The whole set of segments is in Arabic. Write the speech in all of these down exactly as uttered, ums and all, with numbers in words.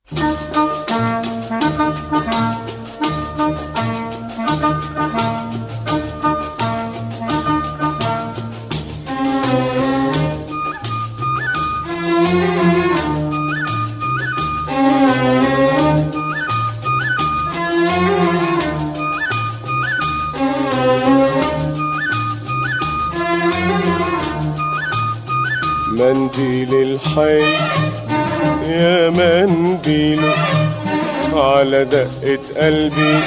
منديل الحي يا منديله على دقة قلبي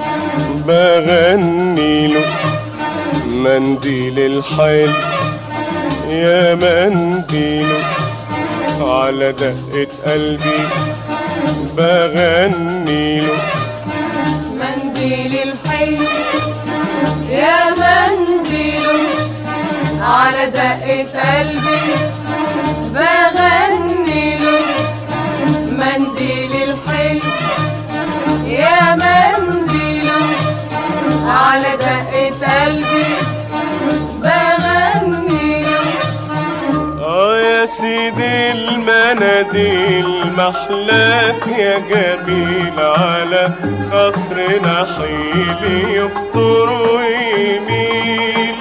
بغنيله. منديل الحي يا منديله على دقة قلبي بغنيله. منديل الحي يا منديله على دقة قلبي بغنيله. منديل الحي يا منديله على دقة قلبي بغنيله. اه يا سيدي المناديل محلاك يا جميل على خصر نحيلي يخطر ويميل.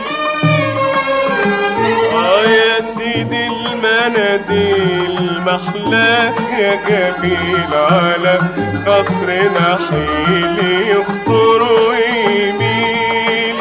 اه يا سيدي المناديل محلاك يا جميل على خصر نحيلي يخطر ويميل.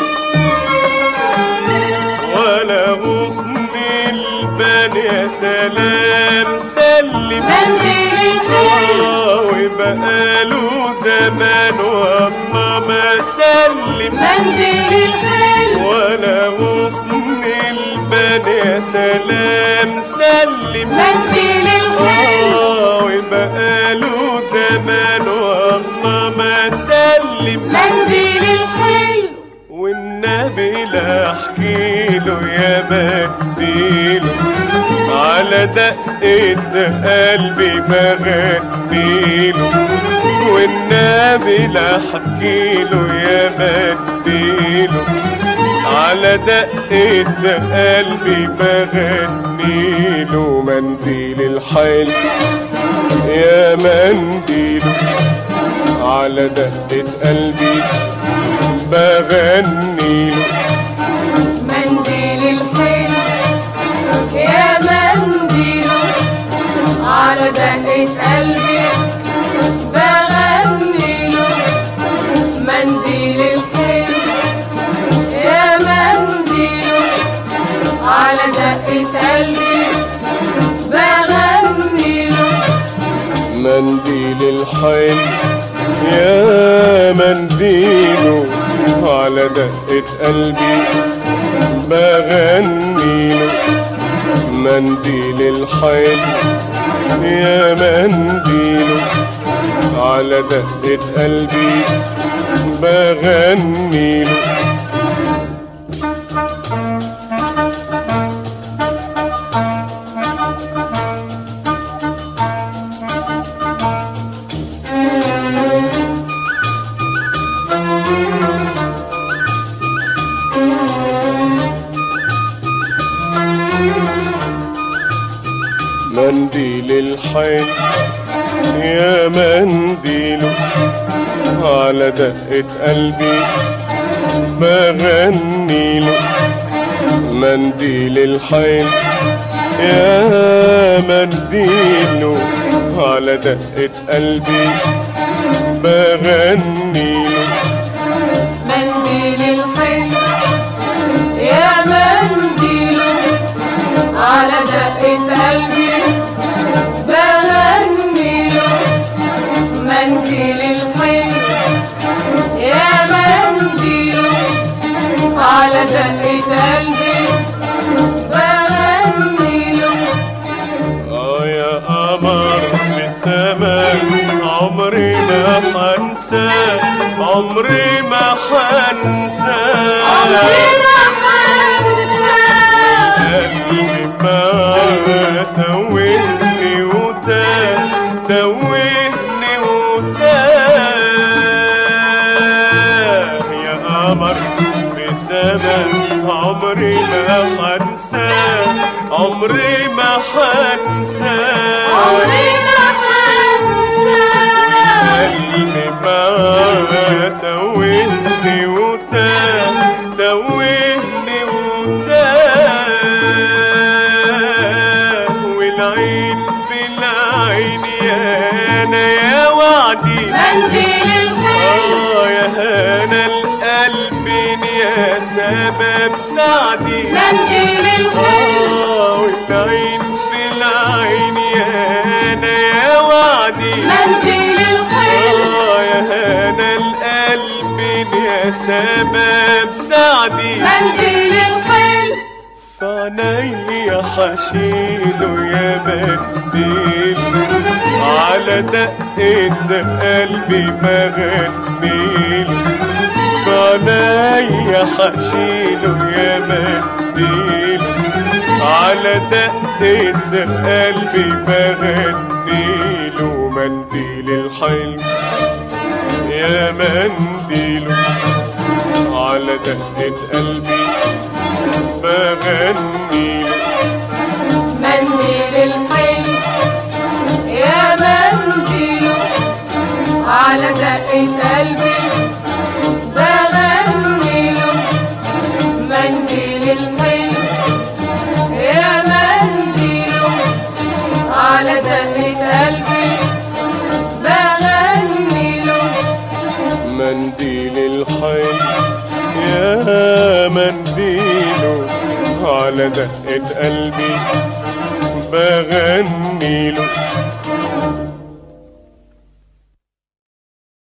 ولا غصن البان يا سلام سلم منديل الحي وبقاله زمان والله ما سلم. منديل الحي ولا غصن البان يا سلام سلم. منديل الحي وبقاله زمان والله ما سلم. منديل الحي والنبي لا احكيله يا منديله على دقة قلبي بغنيله. والنبي لا احكيله يا منديله على دقة قلبي بغنيله. منديل الحي يا منديله على دقة قلبي بغنيله. منديل الحي يا منديله على دقة قلبي بغنيله. منديل الحي يا منديله على دقة قلبي بغنيله. منديل الحي يا منديله على دقة قلبي بغنيله. منديل الحي يا منديله على دقة قلبي بغنيله. منديل الحي يا منديله على دقة قلبي بغنيله. منديل الحي يا منديله على دقة قلبي بغنيله. منديل الحي يا منديله على دقة قلبي بغنيله. منديل الحي يا منديله على دقة قلبي بغنيله. اه يا قمر في السماء عمري ما حنساه عمري ما حنساه عمري ما حنساه. قلبي ما توهني وتاه توهني وتاه. يا قمر في سماء عمري ما حنساه عمري ما حنساه عمري ما حنساه. قلبي معاه توهني وتاه توهني وتاه والعين في العين يا انا يا وعدي منديل الحلم اه يا هنا القلب يا سبب سعدي منديل الحلم اه والعين في العين يا انا يا وعدي منديل الحلم اه يا هنا القلب يا سبب سعدي منديل الحلم فعنيا حشيله يا منديل على دقة قلبي مغنيل فعنيا حشيله يا منديل على دقة قلبي مغنيل ومنديل الحلم يا منديل على دقة قلبي بغنيل منديل الحلم يا منديل على دقة قلبي بغنيله منديل الحلم يا منديل على دقة قلبي بغنيله منديل الحلم يا منديل على دقة قلبي بغنيله